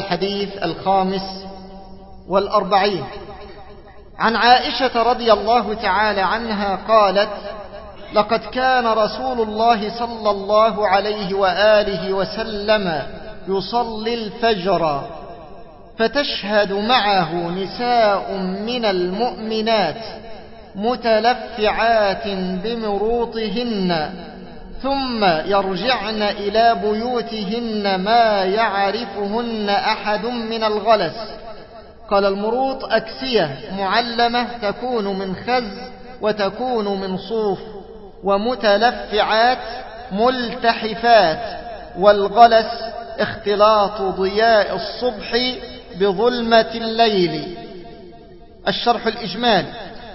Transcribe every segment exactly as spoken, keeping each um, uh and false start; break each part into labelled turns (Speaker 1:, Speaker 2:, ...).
Speaker 1: الحديث الخامس والأربعين عن عائشة رضي الله تعالى عنها قالت: لقد كان رسول الله صلى الله عليه وآله وسلم يصلي الفجر فتشهد معه نساء من المؤمنات متلفعات بمروطهن ثم يرجعن إلى بيوتهن ما يعرفهن أحد من الغلس. قال: المروط أكسية معلمة تكون من خز وتكون من صوف، ومتلفعات ملتحفات، والغلس اختلاط ضياء الصبح بظلمة الليل. الشرح الإجمالي: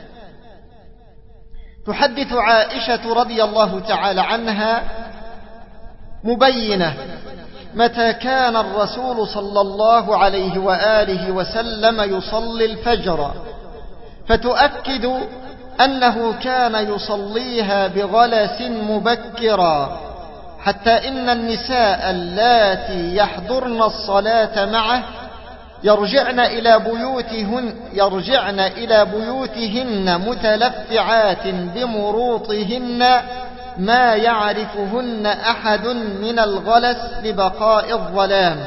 Speaker 1: تحدث عائشة رضي الله تعالى عنها مبينة متى كان الرسول صلى الله عليه وآله وسلم يصلي الفجر، فتؤكد أنه كان يصليها بغلس مبكرا، حتى إن النساء اللاتي يحضرن الصلاة معه يرجعن إلى بيوتهن, يرجعن إلى بيوتهن متلفعات بمروطهن ما يعرفهن أحد من الغلس لبقاء الظلام.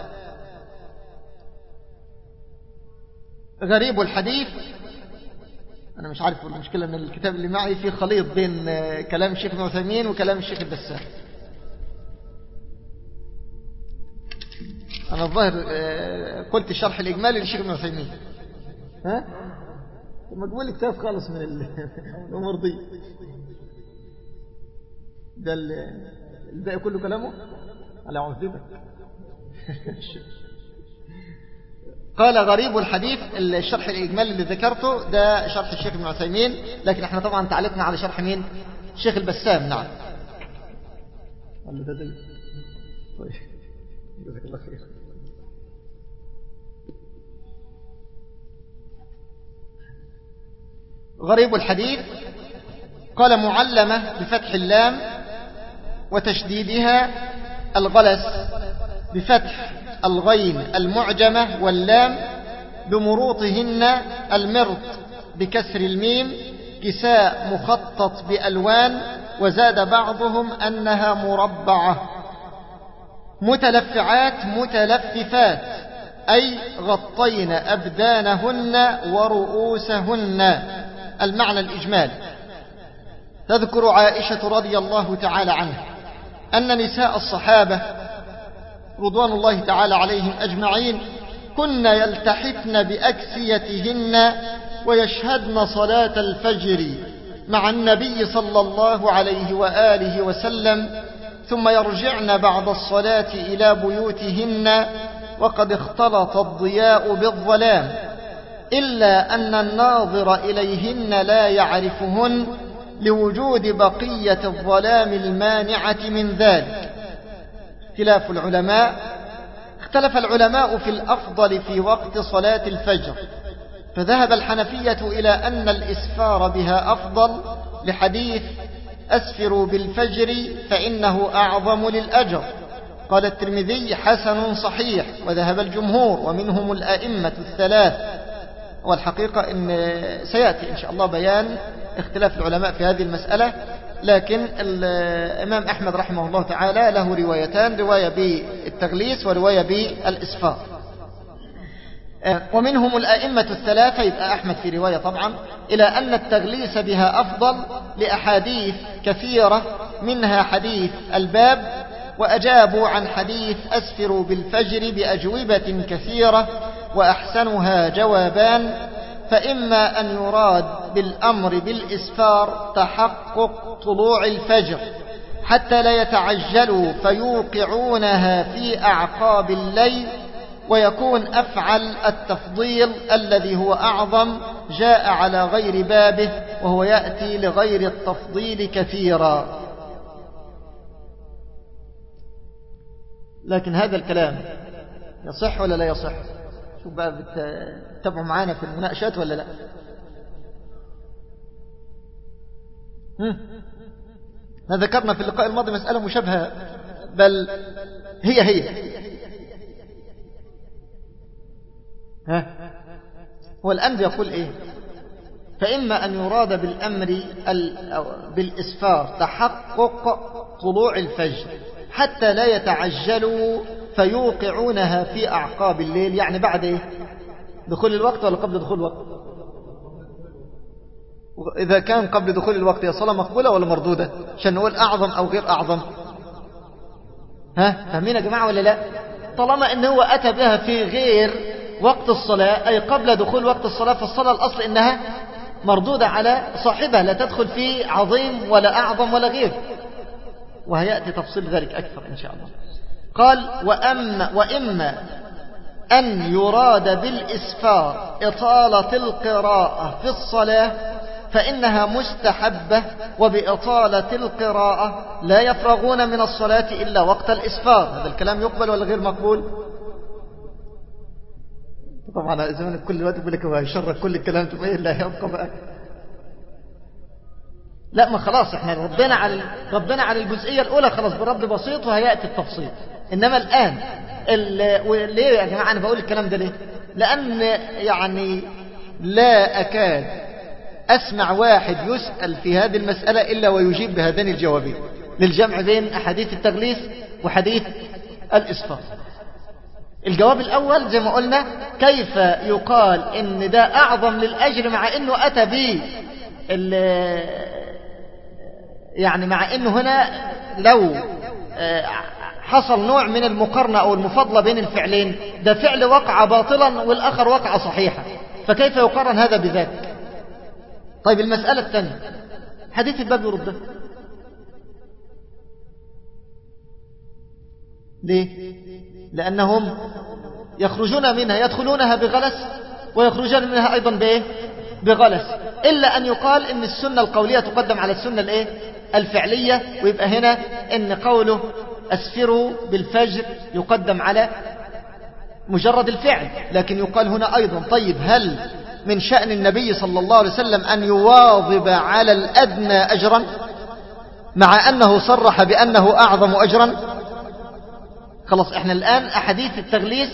Speaker 1: غريب الحديث، أنا مش عارف المشكلة أن الكتاب اللي معي فيه خليط بين كلام الشيخ ابن عثيمين وكلام الشيخ البسام. أنا الظاهر قلت الشرح الإجمالي للشيخ ابن عثيمين. ها؟ ما تقول لي كتاب خالص من الأمور دي. ده الباقي كله كلامه على عذبك. قال: غريب الحديث. الشرح الإجمالي اللي ذكرته ده شرح الشيخ ابن عثيمين، لكن احنا طبعا تعليقنا على شرح مين؟ الشيخ البسام. نعم. ولا ده ده طيب جزاك الله خير. غريب الحديث. قال: معلمة بفتح اللام وتشديدها، الغلس بفتح الغين المعجمة واللام، بمروطهن المرط بكسر الميم، كساء مخطط بألوان، وزاد بعضهم أنها مربعة. متلفعات متلففات، أي غطين أبدانهن ورؤوسهن. المعنى الإجمالي: تذكر عائشة رضي الله تعالى عنها أن نساء الصحابة رضوان الله تعالى عليهم أجمعين كن يلتحفن بأكسيتهن ويشهدن صلاة الفجر مع النبي صلى الله عليه وآله وسلم، ثم يرجعن بعد الصلاة إلى بيوتهن وقد اختلط الضياء بالظلام، إلا أن الناظر إليهن لا يعرفهن لوجود بقية الظلام المانعة من ذلك. اختلاف العلماء. اختلف العلماء في الأفضل في وقت صلاة الفجر، فذهب الحنفية إلى أن الإسفار بها أفضل لحديث: أسفروا بالفجر فإنه أعظم للأجر. قال الترمذي: حسن صحيح. وذهب الجمهور ومنهم الأئمة الثلاث. والحقيقة أن سيأتي إن شاء الله بيان اختلاف العلماء في هذه المسألة، لكن الإمام أحمد رحمه الله تعالى له روايتان: رواية بالتغليس ورواية بالإسفار. ومنهم الأئمة الثلاثة، يبقى أحمد في رواية طبعا، إلى أن التغليس بها أفضل لأحاديث كثيرة، منها حديث الباب، وأجابوا عن حديث أسفروا بالفجر بأجوبة كثيرة، وأحسنها جوابان: فإما أن يراد بالأمر بالإسفار تحقق طلوع الفجر حتى لا يتعجلوا فيوقعونها في أعقاب الليل، ويكون أفعل التفضيل الذي هو أعظم جاء على غير بابه، وهو يأتي لغير التفضيل كثيرا. لكن هذا الكلام يصح ولا لا يصح؟ شوف بقى، بتتابعوا معانا في المناقشات ولا لا؟ ما ذكرنا في اللقاء الماضي مسألة مشابهة، بل هي هي ها هو الآن بيقول إيه؟ فإما أن يراد بالأمر بالإسفار تحقق طلوع الفجر حتى لا يتعجلوا فيوقعونها في أعقاب الليل، يعني بعد إيه؟ دخول الوقت ولا قبل دخول الوقت؟ إذا كان قبل دخول الوقت يا صلاة مقبولة ولا مردودة؟ عشان نقول أعظم أو غير أعظم. ها فاهمين يا جماعة ولا لا؟ طالما إن هو أتى بها في غير وقت الصلاة أي قبل دخول وقت الصلاة، فالصلاة الأصل إنها مردودة على صاحبها، لا تدخل في عظيم ولا أعظم ولا غير، وهيأتي تفصيل ذلك أكثر إن شاء الله. قال وأما, وإما أن يراد بالإسفار إطالة القراءة في الصلاة فإنها مستحبة، وبإطالة القراءة لا يفرغون من الصلاة إلا وقت الإسفار. هذا الكلام يقبل ولا غير مقبول؟ طبعا زمان كل الوقت يقول لك هو يشرك كل الكلام تبقى لا يبقى بقى. لا ما خلاص احنا ردنا على ردنا على الجزئية الأولى خلاص برد بسيط وهيأتي التفصيل. إنما الآن ليه يا جماعة أنا بقول الكلام ده ليه؟ لأن يعني لا أكاد أسمع واحد يسأل في هذه المسألة إلا ويجيب بهذين الجوابين للجمع بين أحاديث التغليث وحديث الإسفار. الجواب الأول زي ما قلنا كيف يقال إن ده أعظم للأجر مع إنه أتى به يعني مع إنه هنا لو حصل نوع من المقارنة أو المفاضلة بين الفعلين، ده فعل وقع باطلا والآخر وقع صحيحا، فكيف يقارن هذا بذاك؟ طيب المسألة الثانية حديث الباب يرده ليه؟ لأنهم يخرجون منها يدخلونها بغلس ويخرجون منها أيضا بإيه؟ بغلس، إلا أن يقال إن السنة القولية تقدم على السنة الإيه؟ الفعلية، ويبقى هنا إن قوله أسفروا بالفجر يقدم على مجرد الفعل. لكن يقال هنا أيضا طيب هل من شأن النبي صلى الله عليه وسلم أن يواظب على الأدنى أجرا مع أنه صرح بأنه أعظم أجرا؟ خلاص احنا الآن أحاديث التغليث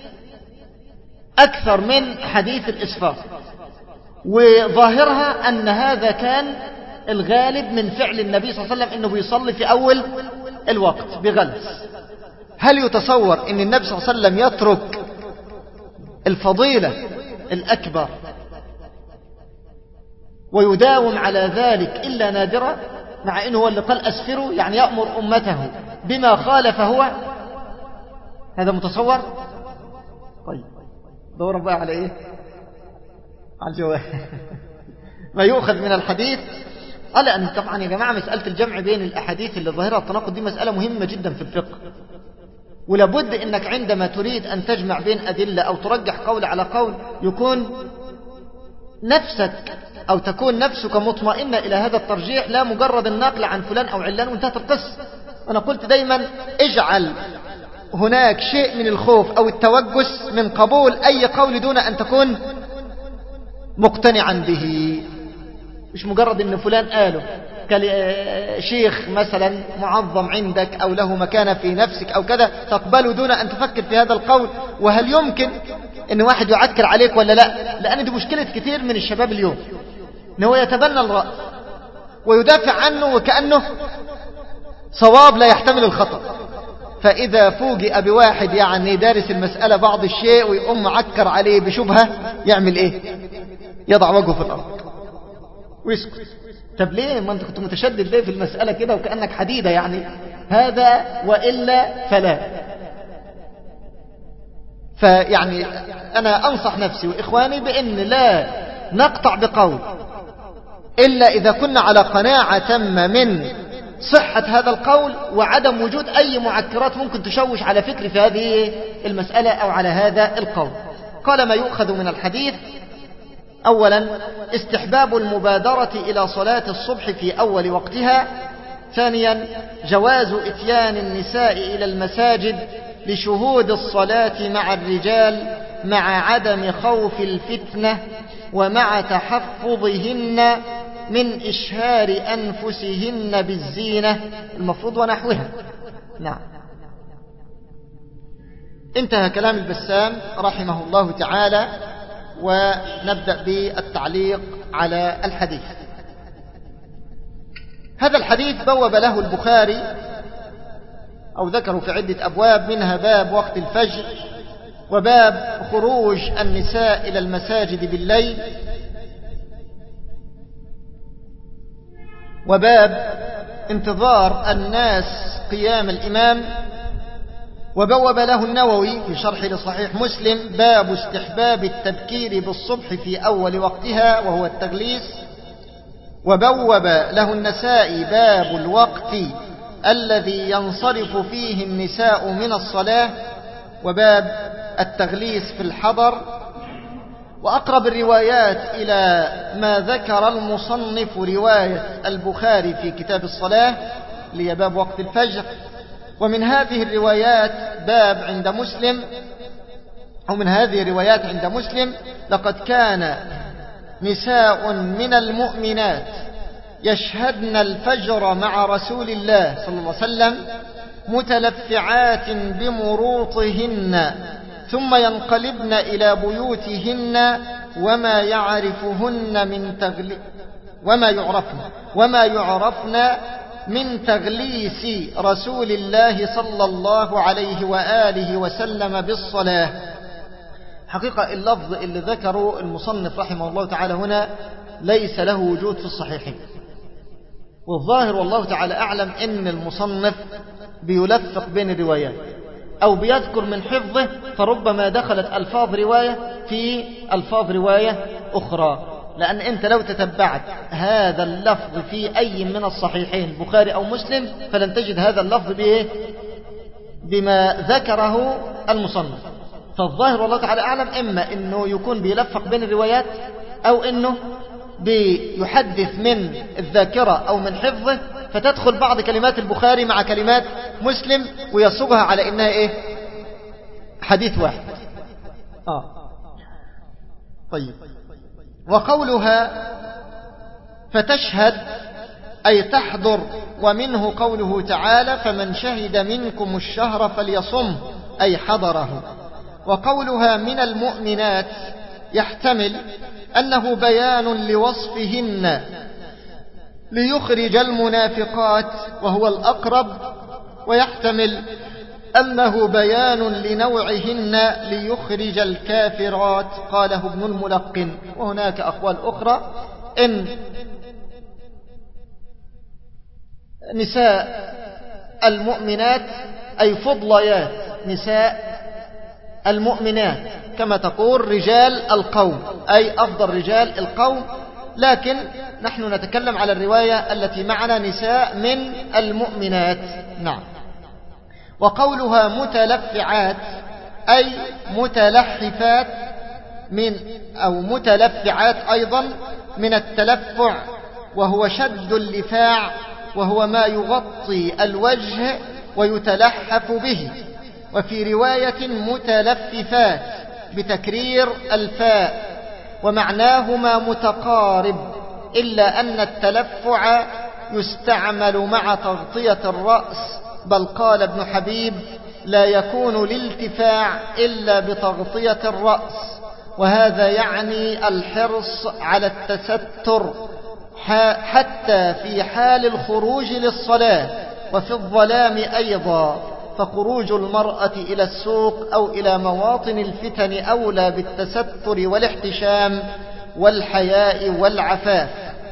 Speaker 1: أكثر من حديث الإسفار، وظاهرها أن هذا كان الغالب من فعل النبي صلى الله عليه وسلم أنه بيصلي في أول الوقت بغلس. هل يتصور أن النبي صلى الله عليه وسلم يترك الفضيلة الأكبر ويداوم على ذلك إلا نادرا، مع أنه هو اللي قال أسفروا يعني يأمر أمته بما خالف هو؟ هذا متصور؟ طيب دورا بقى على إيه؟ على الجواب ما يؤخذ من الحديث. قال أن طبعا يا جماعة مسألة الجمع بين الأحاديث اللي ظاهرها التناقض دي مسألة مهمة جدا في الفقه، ولابد أنك عندما تريد أن تجمع بين أدلة أو ترجح قول على قول يكون نفسك أو تكون نفسك مطمئنة إلى هذا الترجيح، لا مجرد النقل عن فلان أو علان وانتهت القصة. أنا قلت دايما اجعل هناك شيء من الخوف أو التوجس من قبول أي قول دون أن تكون مقتنعا به، مش مجرد أن فلان قاله كشيخ مثلا معظم عندك أو له مكانة في نفسك أو كذا تقبله دون أن تفكر في هذا القول وهل يمكن أن واحد يعكر عليك ولا لا. لأن دي مشكلة كثير من الشباب اليوم، أنه يتبنى الرأي ويدافع عنه وكأنه صواب لا يحتمل الخطأ، فإذا فوجئ بواحد يعني دارس المسألة بعض الشيء ويقوم معكر عليه بشبهة يعمل إيه؟ يضع وجهه في الأرض ويسكت. طب ليه ما أنت كنت متشدد ليه في المسألة كده وكأنك حديدة يعني؟ هذا وإلا فلا. فيعني أنا أنصح نفسي وإخواني بأن لا نقطع بقول إلا إذا كنا على قناعة تامة من صحة هذا القول وعدم وجود أي معكرات ممكن تشوش على فكر في هذه المسألة أو على هذا القول. قال ما يؤخذ من الحديث: أولا استحباب المبادرة إلى صلاة الصبح في أول وقتها. ثانيا جواز إتيان النساء إلى المساجد لشهود الصلاة مع الرجال مع عدم خوف الفتنة ومع تحفظهن من إشهار أنفسهن بالزينة المفروض ونحوها. نعم. انتهى كلام البسام رحمه الله تعالى، ونبدأ بالتعليق على الحديث. هذا الحديث بوب له البخاري أو ذكروا في عدة أبواب، منها باب وقت الفجر، وباب خروج النساء إلى المساجد بالليل، وباب انتظار الناس قيام الإمام، وبوب له النووي في شرح لصحيح مسلم باب استحباب التبكير بالصبح في أول وقتها وهو التغليس، وبوب له النسائي باب الوقت الذي ينصرف فيه النساء من الصلاة، وباب التغليس في الحضر. وأقرب الروايات إلى ما ذكر المصنف رواية البخاري في كتاب الصلاة لي باب وقت الفجر، ومن هذه الروايات باب عند مسلم أو من هذه الروايات عند مسلم: لقد كان نساء من المؤمنات يشهدن الفجر مع رسول الله صلى الله عليه وسلم متلفعات بمروطهن ثم ينقلبن إلى بيوتهن وما يعرفهن من تغلي وما يعرفن وما يعرفن من تغليس رسول الله صلى الله عليه وآله وسلم بالصلاة. حقيقة اللفظ اللي ذكره المصنف رحمه الله تعالى هنا ليس له وجود في الصحيحين، والظاهر والله تعالى أعلم إن المصنف بيلفق بين الروايات أو بيذكر من حفظه، فربما دخلت ألفاظ رواية في ألفاظ رواية أخرى، لأن أنت لو تتبعت هذا اللفظ في أي من الصحيحين البخاري أو مسلم فلن تجد هذا اللفظ بإيه؟ بما ذكره المصنف. فالظاهر والله تعالى أعلم إما أنه يكون بيلفق بين الروايات أو أنه بيحدث من الذاكرة أو من حفظه، فتدخل بعض كلمات البخاري مع كلمات مسلم ويصبها على إنها إيه؟ حديث واحد. آه. طيب. وقولها فتشهد أي تحضر، ومنه قوله تعالى فمن شهد منكم الشهر فليصم أي حضره. وقولها من المؤمنات يحتمل أنه بيان لوصفهن ليخرج المنافقات وهو الأقرب، ويحتمل أنه بيان لنوعهن ليخرج الكافرات، قاله ابن الملقن. وهناك أقوال أخرى إن نساء المؤمنات أي فضليات نساء المؤمنات، كما تقول رجال القوم أي أفضل رجال القوم، لكن نحن نتكلم على الرواية التي معنا نساء من المؤمنات. نعم. وقولها متلفعات أي متلحفات من أو متلفعات أيضا من التلفع، وهو شد اللفاع، وهو ما يغطي الوجه ويتلحف به. وفي رواية متلففات بتكرير الفاء، ومعناهما متقارب، إلا أن التلفع يستعمل مع تغطية الرأس، بل قال ابن حبيب لا يكون الالتفاع إلا بتغطية الرأس، وهذا يعني الحرص على التستر حتى في حال الخروج للصلاة وفي الظلام أيضا، فخروج المرأة إلى السوق أو إلى مواطن الفتن أولى بالتستر والاحتشام والحياء والعفاف.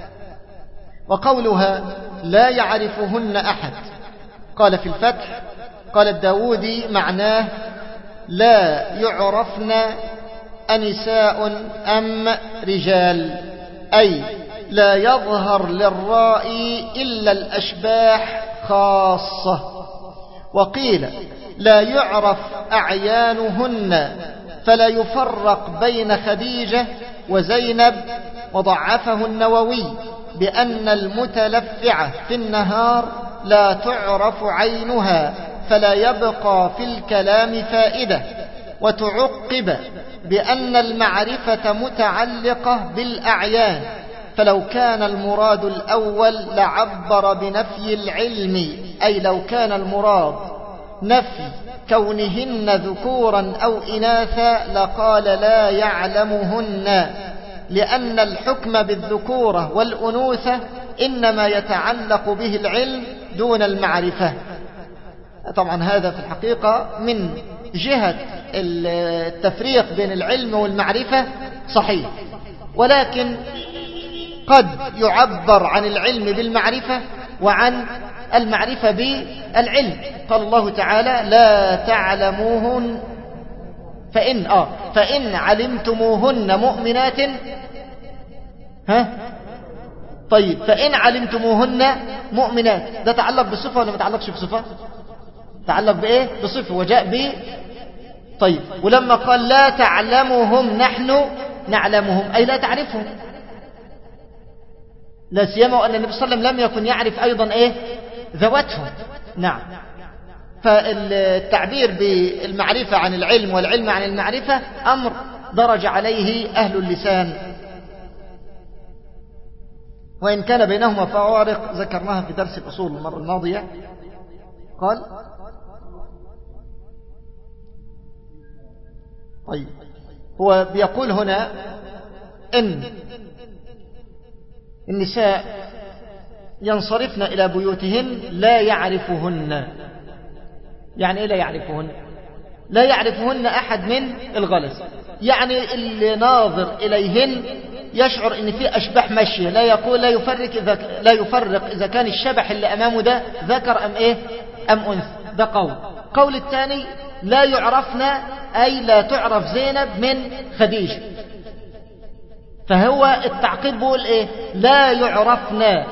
Speaker 1: وقولها لا يعرفهن أحد، قال في الفتح قال الداودي معناه لا يعرفن أنساء أم رجال، أي لا يظهر للرائي إلا الأشباح خاصة. وقيل لا يعرف أعيانهن، فلا يفرق بين خديجة وزينب. وضعفه النووي بأن المتلفعة في النهار لا تعرف عينها، فلا يبقى في الكلام فائدة. وتعقب بأن المعرفة متعلقة بالأعيان، فلو كان المراد الأول لعبر بنفي العلم، أي لو كان المراد نفي كونهن ذكورا أو إناثا لقال لا يعلمهن، لأن الحكم بالذكورة والأنوثة إنما يتعلق به العلم دون المعرفة. طبعا هذا في الحقيقة من جهة التفريق بين العلم والمعرفة صحيح، ولكن قد يعبر عن العلم بالمعرفة وعن المعرفة بالعلم. قال الله تعالى لا تعلموهن فإن, آه فإن علمتموهن مؤمنات. ها طيب فإن علمتموهن مؤمنات ده تعلق بصفة ولا ما تعلقش بصفة؟ تعلق بإيه؟ بصفة وجاء ب. طيب ولما قال لا تعلمهم نحن نعلمهم أي لا تعرفهم، لا سيما وأن النبي صلى الله عليه وسلم لم يكن يعرف أيضا إيه؟ ذواتهم. نعم. فالتعبير بالمعرفة عن العلم والعلم عن المعرفة أمر درج عليه أهل اللسان، وإن كان بينهما فوارق ذكرناها في درس الأصول المرة الماضية. قال طيب هو بيقول هنا إن النساء ينصرفن إلى بيوتهن لا يعرفهن. يعني إيه لا يعرفهن؟ لا يعرفهن أحد من الغلس، يعني اللي ناظر إليهن يشعر إن في أشباح ماشية، لا يقول لا يفرق إذا لا يفرق إذا كان الشبح اللي أمامه ده ذكر أم إيه أم أنثى. ده قول. قول الثاني لا يعرفن أي لا تعرف زينب من خديجة، فهو التعقيب بيقول إيه لا يعرفن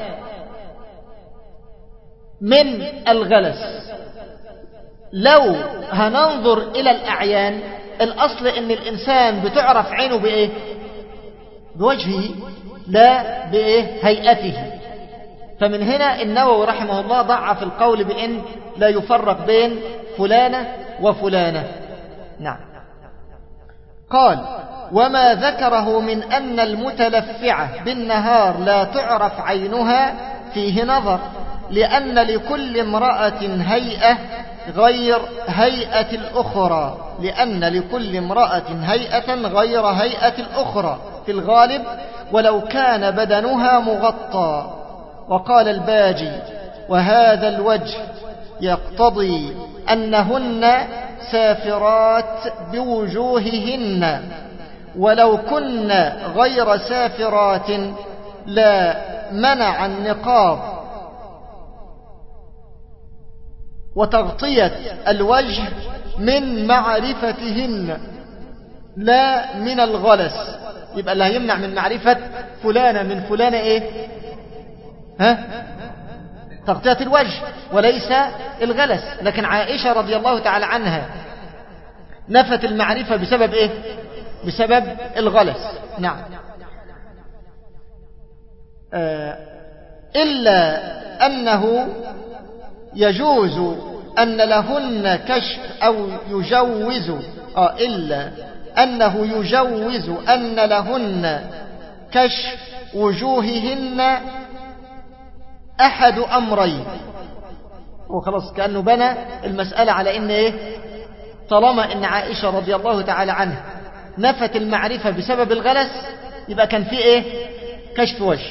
Speaker 1: من الغلس. لو هننظر إلى الأعيان الأصل إن الإنسان بتعرف عينه بإيه؟ بوجهه لا بإيه؟ هيئته. فمن هنا النووي رحمه الله ضعف القول بأن لا يفرق بين فلانة وفلانة. نعم. قال وما ذكره من أن المتلفعة بالنهار لا تعرف عينها فيه نظر، لأن لكل امرأة هيئة غير هيئة الأخرى، لأن لكل امرأة هيئة غير هيئة الأخرى في الغالب ولو كان بدنها مغطى. وقال الباجي وهذا الوجه يقتضي أنهن سافرات بوجوههن، ولو كن غير سافرات لا منع النقاب وتغطية الوجه من معرفتهن لا من الغلس. يبقى اللي هيمنع من معرفة فلانة من فلانة ايه؟ ها؟ تغطية الوجه وليس الغلس. لكن عائشة رضي الله تعالى عنها نفت المعرفة بسبب ايه؟ بسبب الغلس. نعم. آه إلا أنه يجوز أن لهن كشف أو يجوز آه إلا أنه يجوز أن لهن كشف وجوههن أحد أمرين. وخلاص كأنه بنى المسألة على إن إيه؟ طالما إن عائشة رضي الله تعالى عنها نفت المعرفة بسبب الغلس يبقى كان في إيه؟ كشف وجه.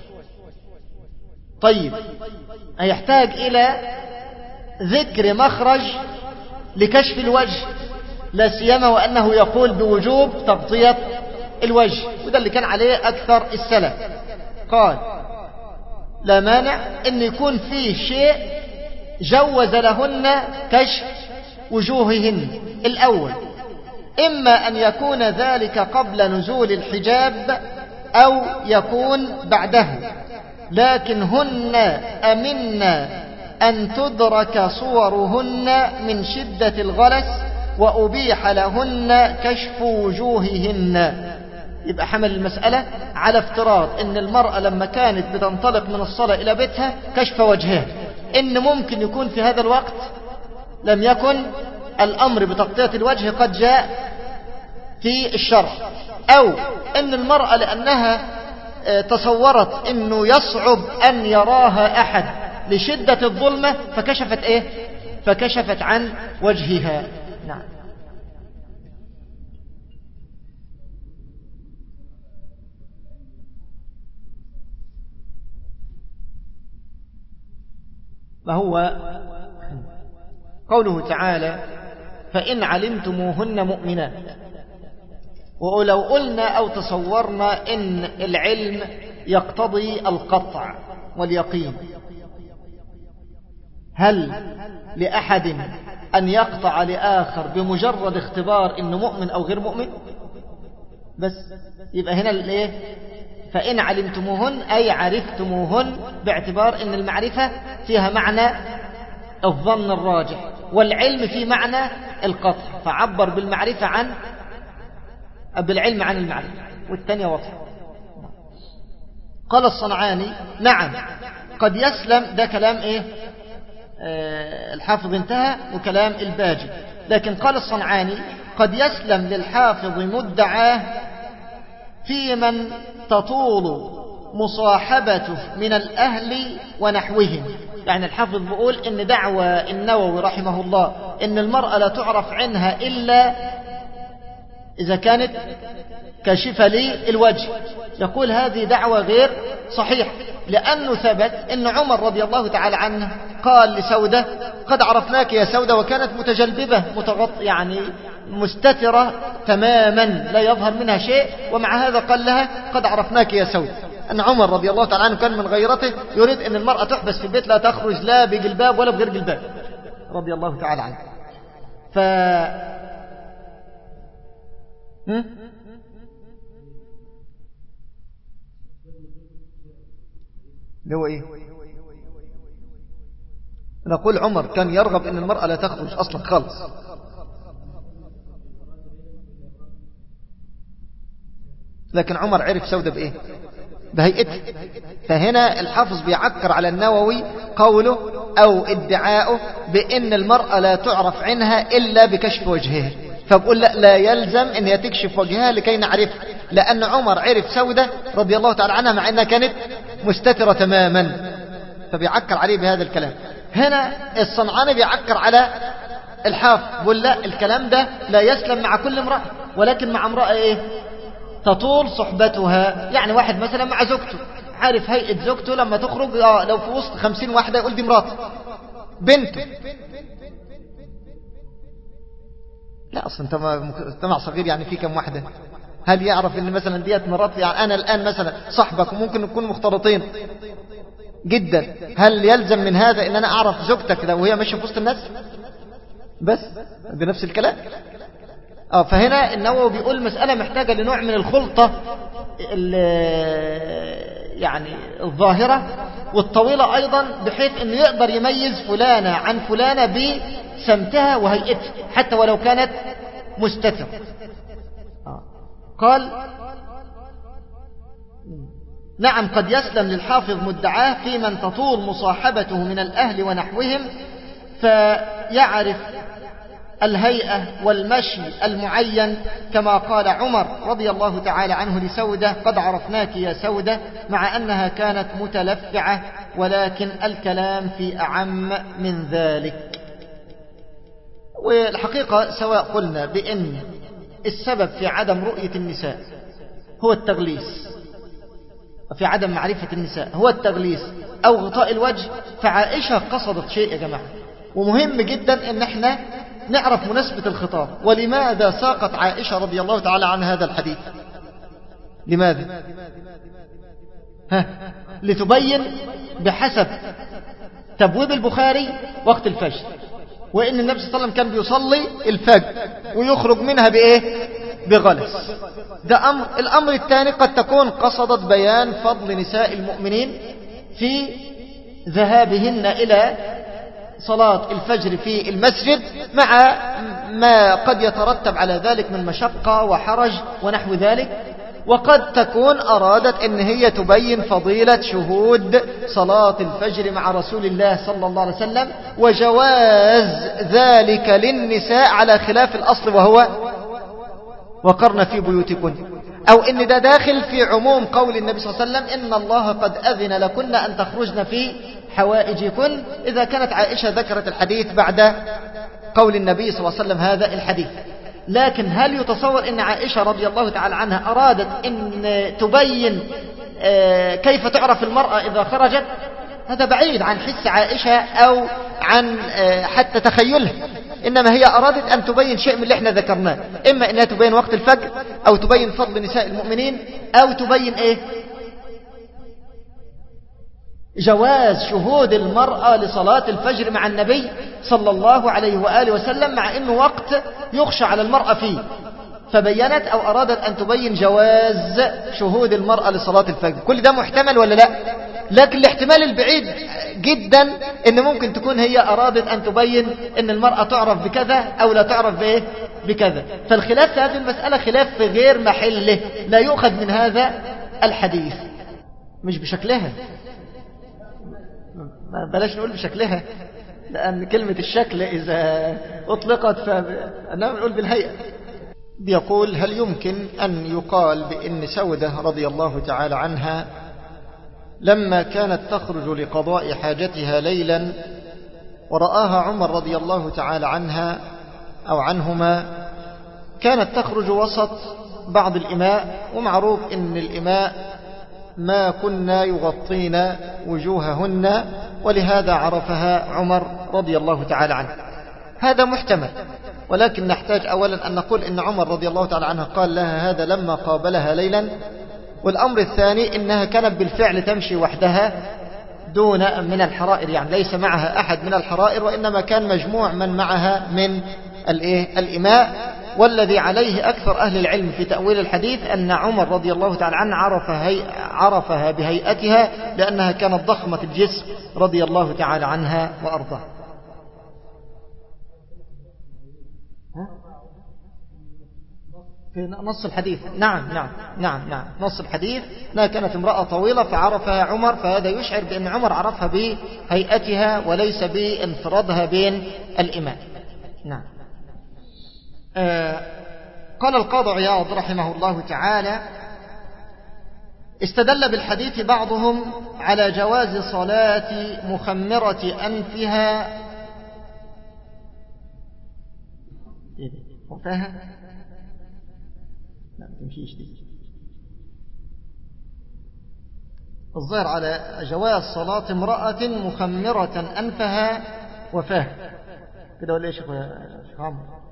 Speaker 1: طيب هيحتاج إلى ذكر مخرج لكشف الوجه، لا سيما وأنه يقول بوجوب تغطية الوجه، وده اللي كان عليه أكثر السلف. قال لا مانع أن يكون فيه شيء جوز لهن كشف وجوههن. الأول إما أن يكون ذلك قبل نزول الحجاب أو يكون بعده، لكن هن أمن أن تدرك صورهن من شدة الغلس وأبيح لهن كشف وجوههن. يبقى حمل المسألة على افتراض ان المرأة لما كانت بتنطلق من الصلاة الى بيتها كشف وجهها، ان ممكن يكون في هذا الوقت لم يكن الامر بتغطية الوجه قد جاء في الشرع، او ان المرأة لانها تصورت انه يصعب ان يراها احد لشدة الظلمة فكشفت ايه فكشفت عن وجهها. نعم. وهو قوله تعالى فإن علمتموهن مؤمنات. ولو قلنا أو تصورنا إن العلم يقتضي القطع واليقين، هل لأحد أن يقطع لآخر بمجرد اختبار إنه مؤمن أو غير مؤمن؟ بس يبقى هنا الايه؟ فإن علمتموهن أي عرفتموهن، باعتبار إن المعرفة فيها معنى الظن الراجح والعلم في معنى القطع، فعبر بالمعرفة عن بالعلم عن المعرفة، والثانية واضحة. قال الصنعاني نعم قد يسلم، ده كلام إيه آه الحافظ انتهى وكلام الباجي، لكن قال الصنعاني قد يسلم للحافظ مدعاه في من تطول مصاحبته من الأهل ونحوهم. يعني الحافظ بيقول إن دعوى النووي رحمه الله إن المرأة لا تعرف عنها إلا إذا كانت كاشفة للوجه، يقول هذه دعوة غير صحيح، لأنه ثبت إن عمر رضي الله تعالى عنه قال لسودة قد عرفناك يا سودة، وكانت متجلببة متغط يعني مستترة تماما لا يظهر منها شيء، ومع هذا قال لها قد عرفناك يا سودة. أن عمر رضي الله تعالى عنه كان من غيرته يريد أن المرأة تحبس في البيت لا تخرج لا بجلباب ولا بغير جلباب رضي الله تعالى عنه. ف هم؟ اللي هو ايه؟ نقول عمر كان يرغب ان المرأة لا تخرج اصلا خالص. لكن عمر عرف سودة بايه؟ بهيئته. فهنا الحافظ بيعكر على النووي قوله او ادعاؤه بان المرأة لا تعرف عنها الا بكشف وجهها، فبقول لا, لا يلزم ان هي تكشف وجهها لكي نعرفها، لان عمر عرف سودة رضي الله تعالى عنها مع انها كانت مستترة تماما، فبيعكر عليه بهذا الكلام. هنا الصنعاني بيعكر على الحافظ، بيقول لا الكلام ده لا يسلم مع كل امرأة، ولكن مع امرأة ايه تطول صحبتها. يعني واحد مثلا مع زوجته عارف هيئة زوجته لما تخرج آه لو في وسط خمسين واحدة يقول دي مراته بنته. لا اصلا انت مجتمع صغير يعني في كم واحدة، هل يعرف ان مثلا ديت مرات؟ يعني انا الان مثلا صاحبك وممكن نكون مختلطين جدا، هل يلزم من هذا ان انا اعرف زوجتك لو هي ماشيه في وسط الناس؟ بس بنفس الكلام. اه فهنا النووي بيقول المسألة محتاجة لنوع من الخلطة يعني الظاهرة والطويلة ايضا، بحيث انه يقدر يميز فلانة عن فلانة بسمتها وهيئتها حتى ولو كانت مستترة. آه. قال نعم قد يسلم للحافظ مدعاه في من تطول مصاحبته من الأهل ونحوهم، فيعرف الهيئة والمشي المعين، كما قال عمر رضي الله تعالى عنه لسودة قد عرفناك يا سودة، مع أنها كانت متلفعة، ولكن الكلام في أعم من ذلك. والحقيقة سواء قلنا بأن السبب في عدم رؤية النساء هو التغليس، في عدم معرفة النساء هو التغليس أو غطاء الوجه، فعائشة قصدت شيء يا جماعة، ومهم جدا ان احنا نعرف مناسبة الخطاب. ولماذا ساقت عائشة رضي الله تعالى عن هذا الحديث؟ لماذا؟ ها لتبين بحسب تبويب البخاري وقت الفجر، وإن النبي صلى الله عليه وسلم كان بيصلي الفجر ويخرج منها بإيه؟ بغلس. ده أمر. الأمر الثاني قد تكون قصدت بيان فضل نساء المؤمنين في ذهابهن إلى صلاة الفجر في المسجد، مع ما قد يترتب على ذلك من مشقة وحرج ونحو ذلك. وقد تكون أرادت أن هي تبين فضيلة شهود صلاة الفجر مع رسول الله صلى الله عليه وسلم، وجواز ذلك للنساء على خلاف الأصل وهو وقرن في بيوتكن، أو إن ده داخل في عموم قول النبي صلى الله عليه وسلم إن الله قد أذن لكن أن تخرجن في حوائجكن، إذا كانت عائشة ذكرت الحديث بعد قول النبي صلى الله عليه وسلم هذا الحديث. لكن هل يتصور أن عائشة رضي الله تعالى عنها أرادت أن تبين كيف تعرف المرأة إذا خرجت؟ هذا بعيد عن حس عائشة أو عن حتى تخيلها، إنما هي أرادت أن تبين شيء من اللي احنا ذكرناه، إما أنها تبين وقت الفجر، أو تبين فضل نساء المؤمنين، أو تبين إيه؟ جواز شهود المرأة لصلاة الفجر مع النبي صلى الله عليه وآله وسلم، مع أنه وقت يخشى على المرأة فيه، فبينت أو أرادت أن تبين جواز شهود المرأة لصلاة الفجر. كل ده محتمل ولا لا؟ لكن الاحتمال البعيد جدا ان ممكن تكون هي أرادت أن تبين ان المرأة تعرف بكذا أو لا تعرف بإيه بكذا. فالخلاف في هذه المسألة خلاف في غير محله، لا يؤخذ من هذا الحديث. مش بشكلها، بلاش نقول بشكلها، لأن كلمة الشكل إذا أطلقت فأنا نقول بالهيئة. بيقول: هل يمكن أن يقال بأن سودة رضي الله تعالى عنها لما كانت تخرج لقضاء حاجتها ليلا ورآها عمر رضي الله تعالى عنها أو عنهما، كانت تخرج وسط بعض الإماء، ومعروف أن الإماء ما كنا يغطين وجوههن، ولهذا عرفها عمر رضي الله تعالى عنه. هذا محتمل، ولكن نحتاج أولا أن نقول إن عمر رضي الله تعالى عنه قال لها هذا لما قابلها ليلا، والأمر الثاني إنها كانت بالفعل تمشي وحدها دون من الحرائر، يعني ليس معها أحد من الحرائر، وإنما كان مجموع من معها من الإماء. والذي عليه أكثر أهل العلم في تأويل الحديث أن عمر رضي الله تعالى عنه عرفها, عرفها بهيئتها، لأنها كانت ضخمة الجسم رضي الله تعالى عنها وأرضاها. في نص الحديث نعم نعم نعم نعم نص الحديث أنها كانت امرأة طويلة فعرفها عمر، فهذا يشعر بأن عمر عرفها بهيئتها وليس بانفرادها بين الإماء. نعم. آه قال القاضي عياض رحمه الله تعالى: استدل بالحديث بعضهم على جواز صلاة مخمرة أنفها وفاها لا تمشيش دي الظاهر على جواز صلاة امرأة مخمرة أنفها وفاها كده، ولا ايش يا شيخ عمرو؟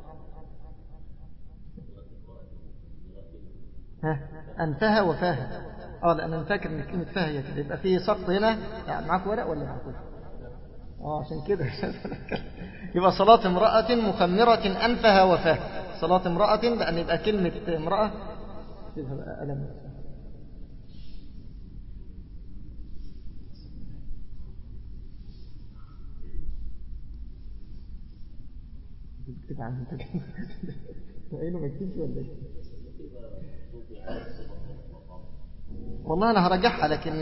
Speaker 1: ها أنفها وفاها. اه لأن أنا فاكر إن كلمة فاها هي كده، يبقى في سقط هنا. يعني معاك ورق ولا معاك ورق؟ اه عشان كده يبقى صلاة امرأة مخمرة أنفها وفاها، صلاة امرأة، لأن يبقى كلمة امرأة ألم. تكتب عنه تكتب ما يكتبش ولا ايه؟ والله أنا هرجعها، لكن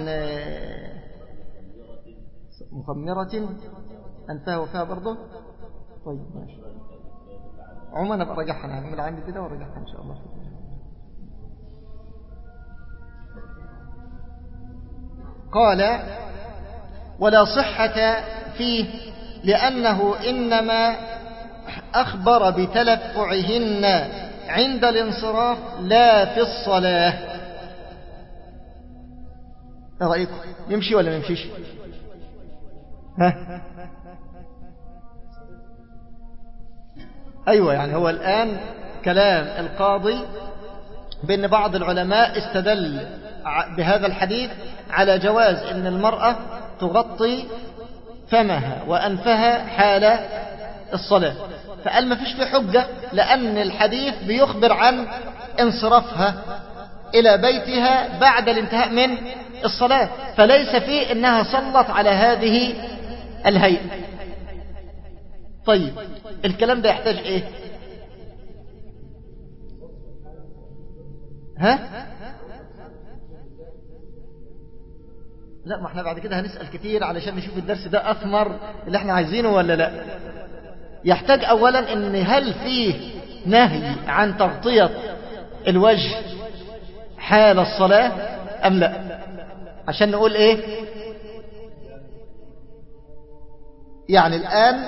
Speaker 1: مخمرة أنفها وفاها برضه. طيب ماشي، عموما أنا برجعها، أنا أعمل عندي كده وارجعها إن شاء الله. قال: ولا صحة فيه، لأنه إنما أخبر بتلفعهن عند الانصراف لا في الصلاة. ايه رأيكم؟ يمشي ولا ما يمشيش؟ ها؟ أيوة، يعني هو الآن كلام القاضي بأن بعض العلماء استدل بهذا الحديث على جواز أن المرأة تغطي فمها وأنفها حال الصلاة، فقال ما فيش في حجة، لأن الحديث بيخبر عن انصرافها إلى بيتها بعد الانتهاء من الصلاة، فليس فيه إنها صلت على هذه الهيئة. طيب الكلام ده يحتاج إيه؟ ها؟ لا، ما احنا بعد كده هنسأل كتير علشان نشوف الدرس ده أثمر اللي احنا عايزينه ولا لا. يحتاج أولا إن هل فيه نهي عن تغطية الوجه حال الصلاة أم لا، عشان نقول إيه؟ يعني الآن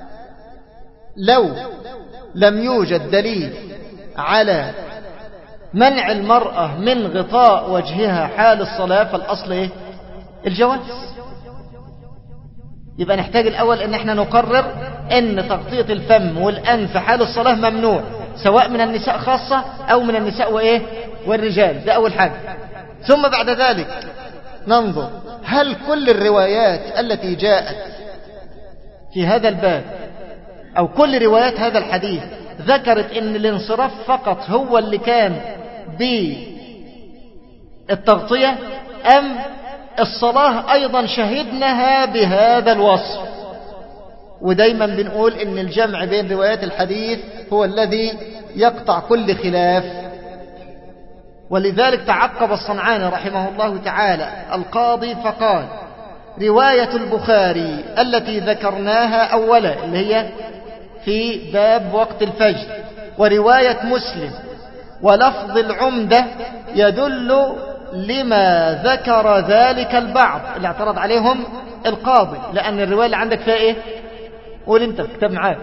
Speaker 1: لو لم يوجد دليل على منع المرأة من غطاء وجهها حال الصلاة فالأصل إيه؟ الجواز. يبقى نحتاج الأول أن احنا نقرر أن تغطية الفم والأنف حال الصلاة ممنوع، سواء من النساء خاصة أو من النساء وإيه؟ والرجال. ده أول حاجة. ثم بعد ذلك ننظر هل كل الروايات التي جاءت في هذا الباب أو كل روايات هذا الحديث ذكرت أن الانصراف فقط هو اللي كان بالتغطية، أم الصلاة أيضا شهدناها بهذا الوصف؟ ودايما بنقول أن الجمع بين روايات الحديث هو الذي يقطع كل خلاف. ولذلك تعقب الصنعاني رحمه الله تعالى القاضي فقال: رواية البخاري التي ذكرناها أولا اللي هي في باب وقت الفجر، ورواية مسلم ولفظ العمدة يدل لما ذكر ذلك البعض اللي اعترض عليهم القاضي، لأن الرواية اللي عندك فيها إيه؟ قول أنت في كتاب معاك.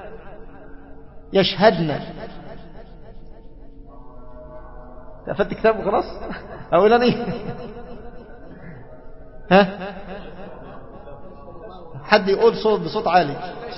Speaker 1: يشهدنا قفلت كتاب وخلاص أقول أنا إيه؟ ها؟ حد يقول صوت بصوت عالي.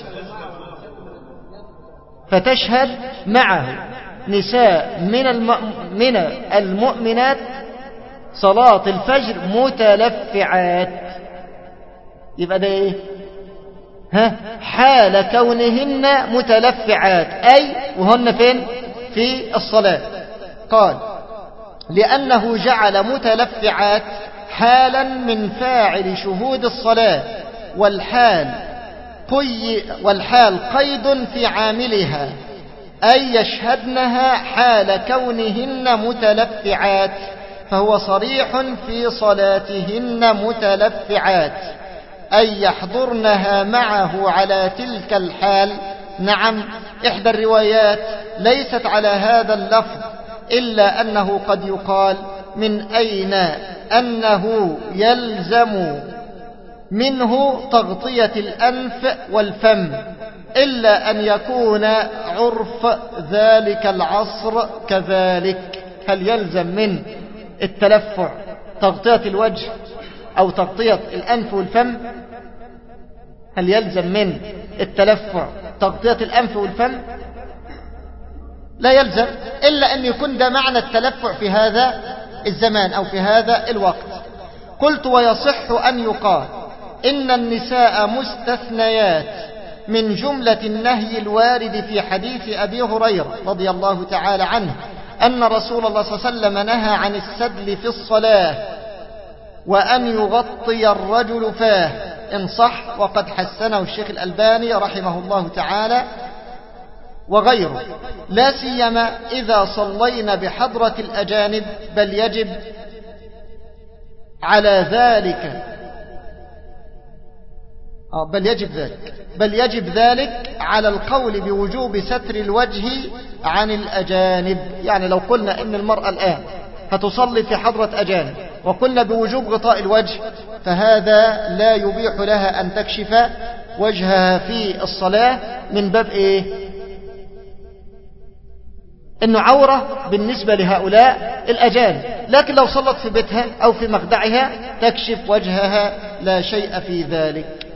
Speaker 1: فتشهد معه نساء من, الم... من المؤمنات صلاة الفجر متلفعات. يبقى ده ايه؟ ها؟ حال كونهن متلفعات، أي وهن فين؟ في الصلاة. قال: لأنه جعل متلفعات حالا من فاعل شهود الصلاة، والحال قي والحال قيد في عاملها، أي يشهدنها حال كونهن متلفعات، فهو صريح في صلاتهن متلفعات، أي يحضرنها معه على تلك الحال. نعم، إحدى الروايات ليست على هذا اللفظ، إلا أنه قد يقال: من أين أنه يلزم منه تغطية الأنف والفم، إلا أن يكون عرف ذلك العصر كذلك. هل يلزم من التلفع تغطية الوجه أو تغطية الأنف والفم؟ هل يلزم من التلفع تغطية الأنف والفم؟ لا يلزم، إلا أن يكون ده معنى التلفع في هذا الزمان أو في هذا الوقت. قلت: ويصح أن يقال إن النساء مستثنيات من جملة النهي الوارد في حديث أبي هريرة رضي الله تعالى عنه أن رسول الله صلى الله عليه وسلم نهى عن السدل في الصلاة وأن يغطي الرجل فاه، إن صح، وقد حسنه الشيخ الألباني رحمه الله تعالى وغيره، لا سيما إذا صلينا بحضرة الأجانب، بل يجب على ذلك بل يجب ذلك بل يجب ذلك على القول بوجوب ستر الوجه عن الأجانب. يعني لو قلنا إن المرأة الآن هتصلي في حضرة أجانب وقلنا بوجوب غطاء الوجه، فهذا لا يبيح لها أن تكشف وجهها في الصلاة من باب إيه؟ إنه عورة بالنسبة لهؤلاء الأجانب. لكن لو صلت في بيتها أو في مخدعها تكشف وجهها، لا شيء في ذلك.